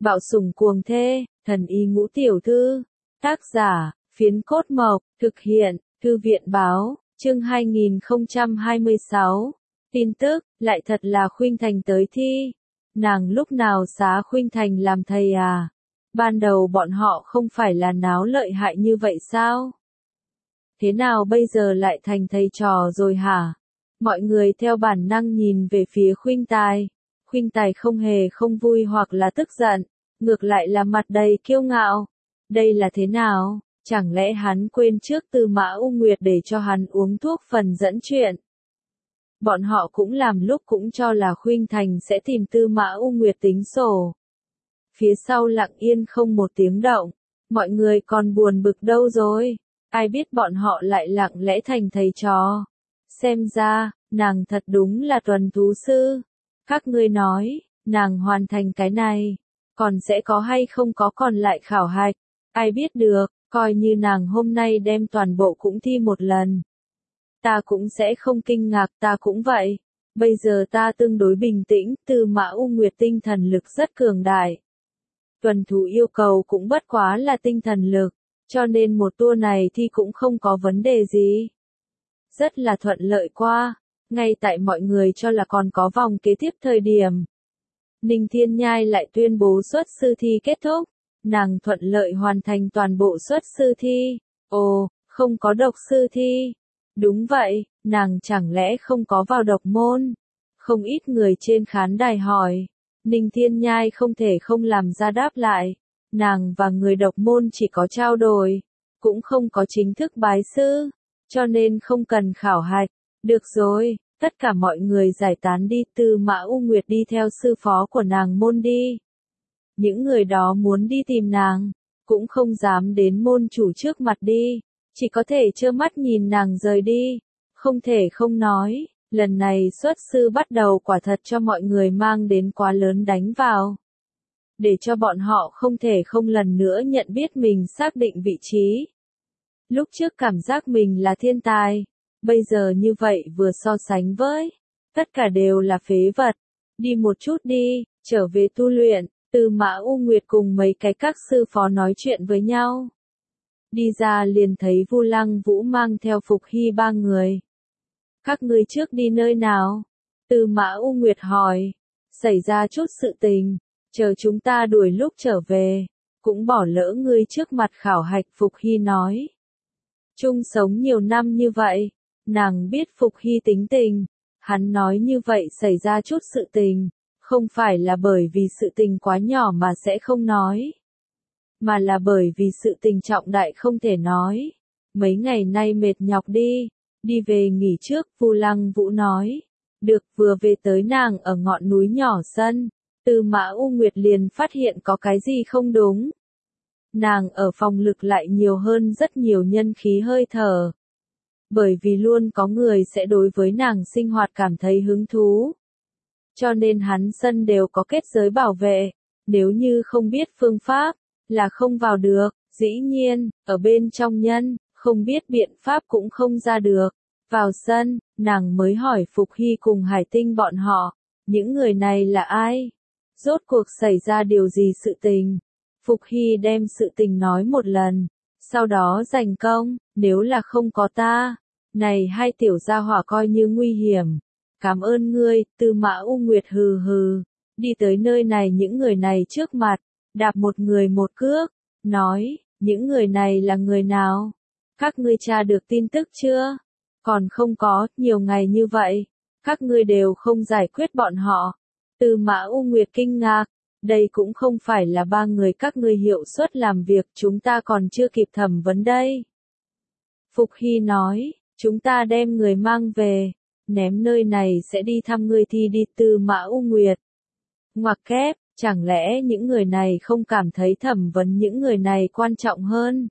Bạo sủng cuồng thê, thần y ngũ tiểu thư. Tác giả, Phiến Cốt Mộc, thực hiện, Thư viện báo, chương 2026. Tin tức, lại thật là Khuynh Thành tới thi. Nàng lúc nào xá Khuynh Thành làm thầy à? Ban đầu bọn họ không phải là náo lợi hại như vậy sao? Thế nào bây giờ lại thành thầy trò rồi hả? Mọi người theo bản năng nhìn về phía Khuynh Tài. Khuynh Tài không hề không vui hoặc là tức giận, ngược lại là mặt đầy kiêu ngạo. Đây là thế nào? Chẳng lẽ hắn quên trước Tư Mã U Nguyệt để cho hắn uống thuốc phần dẫn chuyện? Bọn họ cũng làm lúc cũng cho là Khuynh Thành sẽ tìm Tư Mã U Nguyệt tính sổ. Phía sau lặng yên không một tiếng động, mọi người còn buồn bực đâu rồi? Ai biết bọn họ lại lặng lẽ thành thầy trò. Xem ra, nàng thật đúng là tuần thú sư. Các ngươi nói, nàng hoàn thành cái này, còn sẽ có hay không có còn lại khảo hạch, ai biết được, coi như nàng hôm nay đem toàn bộ cũng thi một lần. Ta cũng sẽ không kinh ngạc, ta cũng vậy. Bây giờ ta tương đối bình tĩnh, Tư Mã U Nguyệt tinh thần lực rất cường đại. Tuần thú yêu cầu cũng bất quá là tinh thần lực, cho nên một tour này thì cũng không có vấn đề gì. Rất là thuận lợi qua, ngay tại mọi người cho là còn có vòng kế tiếp thời điểm. Ninh Thiên Nhai lại tuyên bố xuất sư thi kết thúc, nàng thuận lợi hoàn thành toàn bộ xuất sư thi. Ồ, không có độc sư thi. Đúng vậy, nàng chẳng lẽ không có vào độc môn? Không ít người trên khán đài hỏi. Ninh Thiên Nhai không thể không làm ra đáp lại. Nàng và người độc môn chỉ có trao đổi, cũng không có chính thức bái sư, cho nên không cần khảo hạch. Được rồi, tất cả mọi người giải tán đi, Tư Mã U Nguyệt đi theo sư phó của nàng môn đi. Những người đó muốn đi tìm nàng, cũng không dám đến môn chủ trước mặt đi, chỉ có thể trơ mắt nhìn nàng rời đi. Không thể không nói, lần này xuất sư bắt đầu quả thật cho mọi người mang đến quá lớn đánh vào. Để cho bọn họ không thể không lần nữa nhận biết mình xác định vị trí. Lúc trước cảm giác mình là thiên tài, bây giờ như vậy vừa so sánh với, tất cả đều là phế vật. Đi một chút đi, trở về tu luyện. Tư Mã U Nguyệt cùng mấy cái các sư phó nói chuyện với nhau. Đi ra liền thấy Vu Lăng Vũ mang theo Phục Hy ba người. Các ngươi trước đi nơi nào? Tư Mã U Nguyệt hỏi. Xảy ra chút sự tình, chờ chúng ta đuổi lúc trở về, cũng bỏ lỡ ngươi trước mặt khảo hạch, Phục Hy nói. Chung sống nhiều năm như vậy, nàng biết Phục Hy tính tình, hắn nói như vậy xảy ra chút sự tình, không phải là bởi vì sự tình quá nhỏ mà sẽ không nói, mà là bởi vì sự tình trọng đại không thể nói. Mấy ngày nay mệt nhọc đi về nghỉ trước, Vu Lăng Vũ nói. Được, vừa về tới nàng ở ngọn núi nhỏ sân, Tư Mã U Nguyệt liền phát hiện có cái gì không đúng. Nàng ở phòng lực lại nhiều hơn rất nhiều nhân khí hơi thở. Bởi vì luôn có người sẽ đối với nàng sinh hoạt cảm thấy hứng thú. Cho nên hắn sân đều có kết giới bảo vệ, nếu như không biết phương pháp, là không vào được. Dĩ nhiên, ở bên trong nhân, không biết biện pháp cũng không ra được. Vào sân, nàng mới hỏi Phục Hy cùng Hải Tinh bọn họ, những người này là ai? Rốt cuộc xảy ra điều gì sự tình? Phục Hy đem sự tình nói một lần, sau đó giành công, nếu là không có ta, này hai tiểu gia hỏa coi như nguy hiểm. Cảm ơn ngươi, Tư Mã U Nguyệt hừ hừ, đi tới nơi này những người này trước mặt, đạp một người một cước, nói, những người này là người nào? Các ngươi tra được tin tức chưa? Còn không có, nhiều ngày như vậy, các ngươi đều không giải quyết bọn họ. Tư Mã U Nguyệt kinh ngạc, đây cũng không phải là ba người các ngươi hiệu suất làm việc, chúng ta còn chưa kịp thẩm vấn đây. Phục Hy nói, chúng ta đem người mang về, ném nơi này sẽ đi thăm ngươi thì đi. Tư Mã U Nguyệt ngoặc kép, chẳng lẽ những người này không cảm thấy thẩm vấn những người này quan trọng hơn?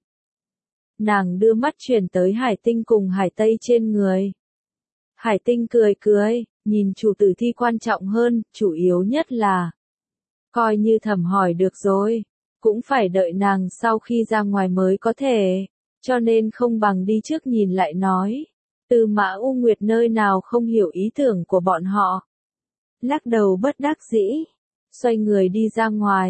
Nàng đưa mắt chuyển tới Hải Tinh cùng Hải Tây trên người. Hải Tinh cười cười, nhìn chủ tử thi quan trọng hơn, chủ yếu nhất là coi như thẩm hỏi được rồi, cũng phải đợi nàng sau khi ra ngoài mới có thể, cho nên không bằng đi trước nhìn lại nói. Tư Mã U Nguyệt nơi nào không hiểu ý tưởng của bọn họ. Lắc đầu bất đắc dĩ, xoay người đi ra ngoài.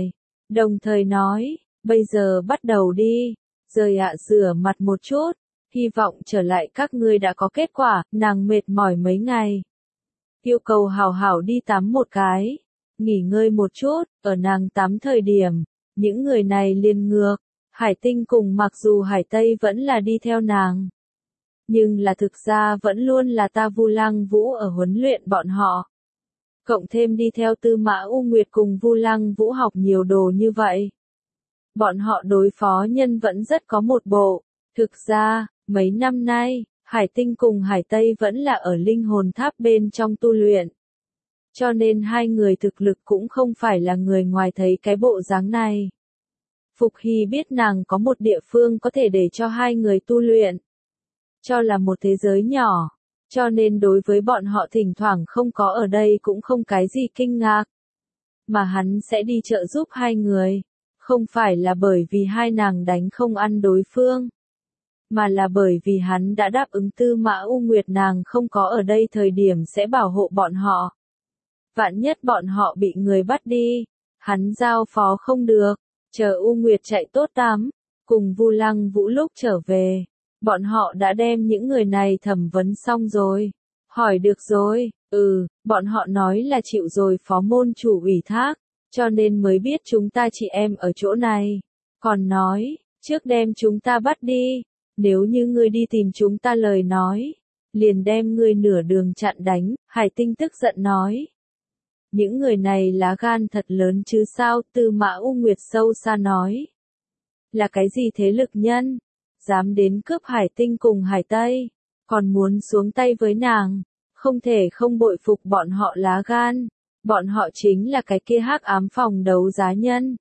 Đồng thời nói, bây giờ bắt đầu đi, rời ạ rửa mặt một chút, hy vọng trở lại các ngươi đã có kết quả, nàng mệt mỏi mấy ngày. Yêu cầu hảo hảo đi tắm một cái, nghỉ ngơi một chút, ở nàng tắm thời điểm, những người này liền ngược, Hải Tinh cùng mặc dù Hải Tây vẫn là đi theo nàng. Nhưng là thực ra vẫn luôn là ta Vu Lăng Vũ ở huấn luyện bọn họ. Cộng thêm đi theo Tư Mã U Nguyệt cùng Vu Lăng Vũ học nhiều đồ như vậy. Bọn họ đối phó nhân vẫn rất có một bộ. Thực ra, mấy năm nay, Hải Tinh cùng Hải Tây vẫn là ở linh hồn tháp bên trong tu luyện. Cho nên hai người thực lực cũng không phải là người ngoài thấy cái bộ dáng này. Phục Hy biết nàng có một địa phương có thể để cho hai người tu luyện. Cho là một thế giới nhỏ. Cho nên đối với bọn họ thỉnh thoảng không có ở đây cũng không cái gì kinh ngạc. Mà hắn sẽ đi trợ giúp hai người. Không phải là bởi vì hai nàng đánh không ăn đối phương. Mà là bởi vì hắn đã đáp ứng Tư Mã U Nguyệt nàng không có ở đây thời điểm sẽ bảo hộ bọn họ. Vạn nhất bọn họ bị người bắt đi. Hắn giao phó không được. Chờ U Nguyệt chạy tốt lắm. Cùng Vu Lăng Vũ lúc trở về. Bọn họ đã đem những người này thẩm vấn xong rồi. Hỏi được rồi, bọn họ nói là chịu rồi phó môn chủ ủy thác, cho nên mới biết chúng ta chị em ở chỗ này. Còn nói, trước đem chúng ta bắt đi, nếu như ngươi đi tìm chúng ta lời nói, liền đem ngươi nửa đường chặn đánh, Hải Tinh tức giận nói. Những người này lá gan thật lớn chứ sao, Tư Mã U Nguyệt sâu xa nói. Là cái gì thế lực nhân? Dám đến cướp Hải Tinh cùng Hải Tây, còn muốn xuống tay với nàng, không thể không bội phục bọn họ lá gan, bọn họ chính là cái kia hắc ám phòng đấu giá nhân.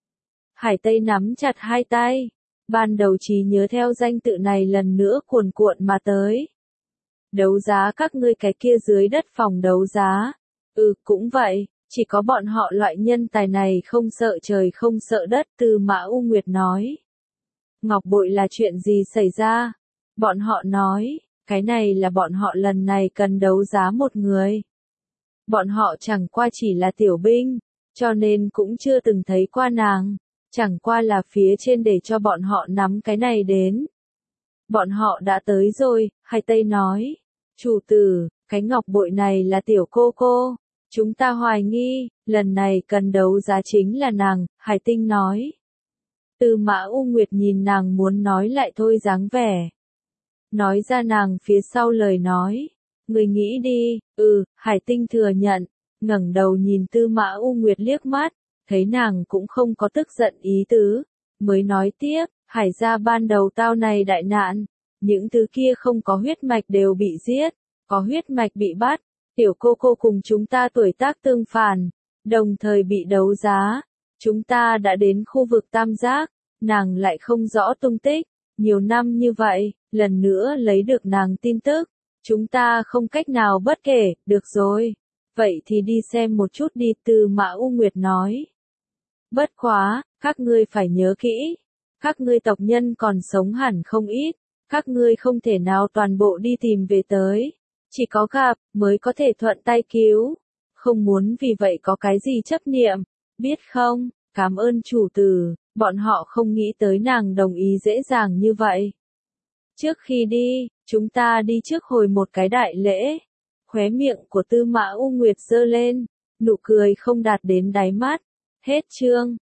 Hải Tây nắm chặt hai tay, ban đầu trí nhớ theo danh tự này lần nữa cuồn cuộn mà tới. Đấu giá các ngươi cái kia dưới đất phòng đấu giá, cũng vậy, chỉ có bọn họ loại nhân tài này không sợ trời không sợ đất, Tư Mã U Nguyệt nói. Ngọc bội là chuyện gì xảy ra? Bọn họ nói, cái này là bọn họ lần này cần đấu giá một người. Bọn họ chẳng qua chỉ là tiểu binh, cho nên cũng chưa từng thấy qua nàng. Chẳng qua là phía trên để cho bọn họ nắm cái này đến. Bọn họ đã tới rồi, Hải Tây nói. Chủ tử, cái ngọc bội này là tiểu cô. Chúng ta hoài nghi, lần này cần đấu giá chính là nàng, Hải Tinh nói. Tư Mã U Nguyệt nhìn nàng muốn nói lại thôi dáng vẻ. Nói ra nàng phía sau lời nói. Người nghĩ đi, Hải Tinh thừa nhận, ngẩng đầu nhìn Tư Mã U Nguyệt liếc mắt, thấy nàng cũng không có tức giận ý tứ, mới nói tiếp, Hải gia ban đầu tao này đại nạn, những thứ kia không có huyết mạch đều bị giết, có huyết mạch bị bắt, tiểu cô cùng chúng ta tuổi tác tương phản, đồng thời bị đấu giá. Chúng ta đã đến khu vực Tam Giác, nàng lại không rõ tung tích, nhiều năm như vậy, lần nữa lấy được nàng tin tức, chúng ta không cách nào bất kể, được rồi. Vậy thì đi xem một chút đi, Tư Mã U Nguyệt nói. Bất quá, các ngươi phải nhớ kỹ, các ngươi tộc nhân còn sống hẳn không ít, các ngươi không thể nào toàn bộ đi tìm về tới, chỉ có gặp, mới có thể thuận tay cứu, không muốn vì vậy có cái gì chấp niệm, biết không? Cảm ơn chủ tử, bọn họ không nghĩ tới nàng đồng ý dễ dàng như vậy. Trước khi đi, chúng ta đi trước hồi một cái đại lễ. Khóe miệng của Tư Mã U Nguyệt giơ lên, nụ cười không đạt đến đáy mắt. Hết chương.